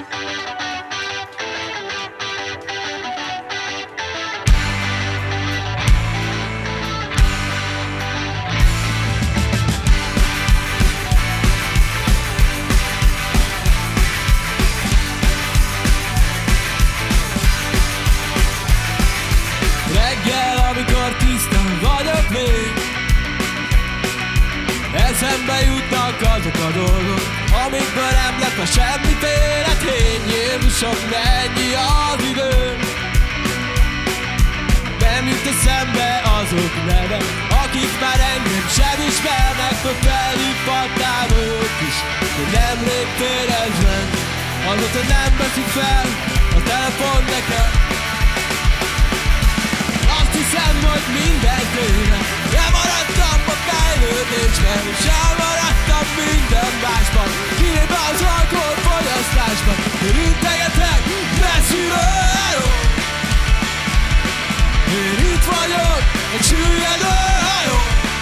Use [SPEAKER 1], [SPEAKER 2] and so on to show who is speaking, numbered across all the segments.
[SPEAKER 1] Reggel, amikor tisztán vagyok még, eszembe jutnak azok a dolgok, amikből nem lett a semmiféle tény. Jézusom, mennyi az idő, nem jut eszembe azok neve, akik már engem sem ismernek, hogy felhívhatnám őt is, de nemrég félrezlen, azóta nem veszik fel a telefon nekem. Azt hiszem, hogy minden tőle, nem maradtam a fejlődésben, és elmaradtam minden másban, kivéve az alkoholfogyasztásban. Én integetek messziről, én itt vagyok, egy süllyedő hajó.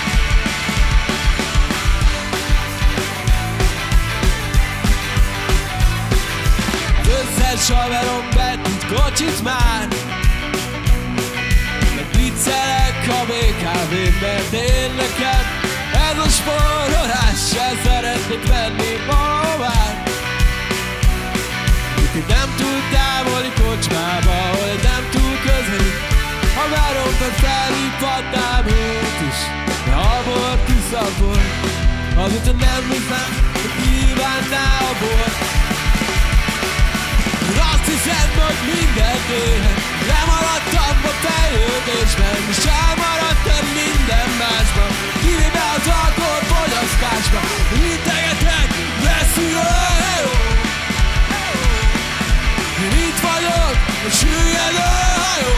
[SPEAKER 1] Az összes haverom betűt kocsit már, viccelek a BKV-n, mert én nekem ez a spórolás, se szeretnék venni valahová. Úgyhogy nem túl távoli kocsmába, hogy nem túl közeli, ha várom, hogy felhívhatnám őt is, de abort iszakból, azóta nem hiszem, hogy kívánná a bort. Azt hiszem, hogy minden tőlem, lemaradtam a fejlődésben, és elmaradtam minden másban, kivéve az alkoholfogyasztásban. Integetek messziről, én itt vagyok, a süllyedő hajó.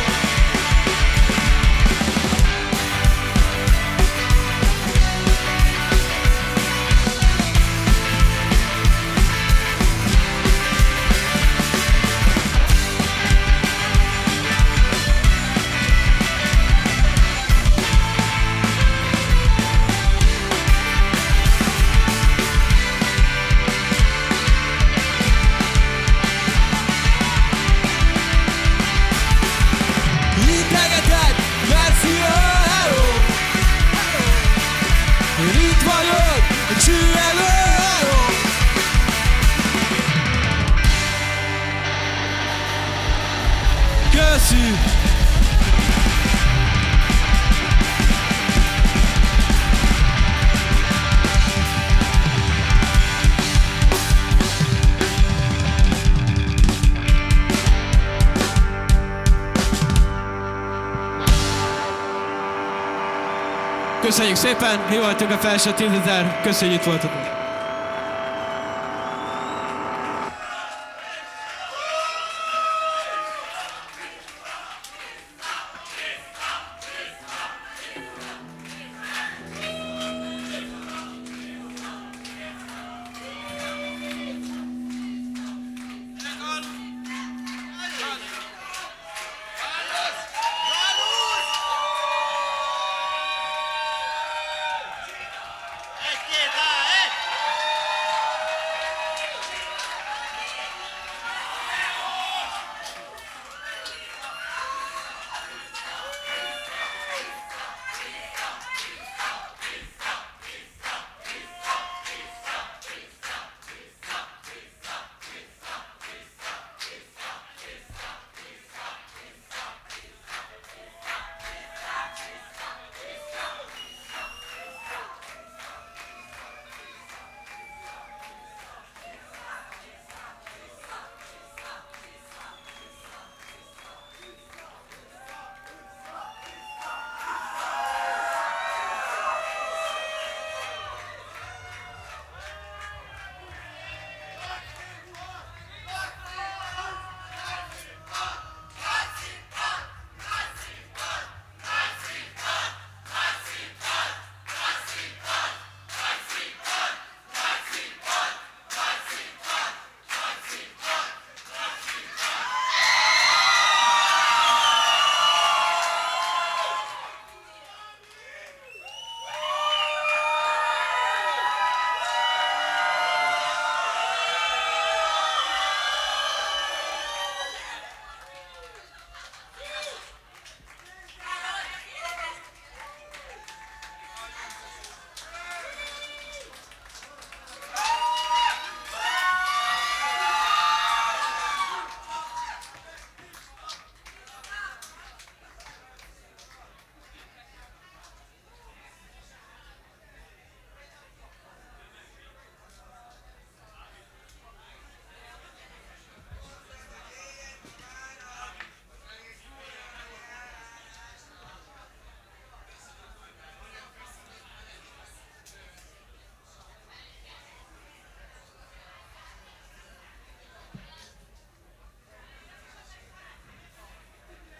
[SPEAKER 1] Köszi! Köszönjük szépen, mi voltunk a felső 10 000, köszönjük, itt voltatok!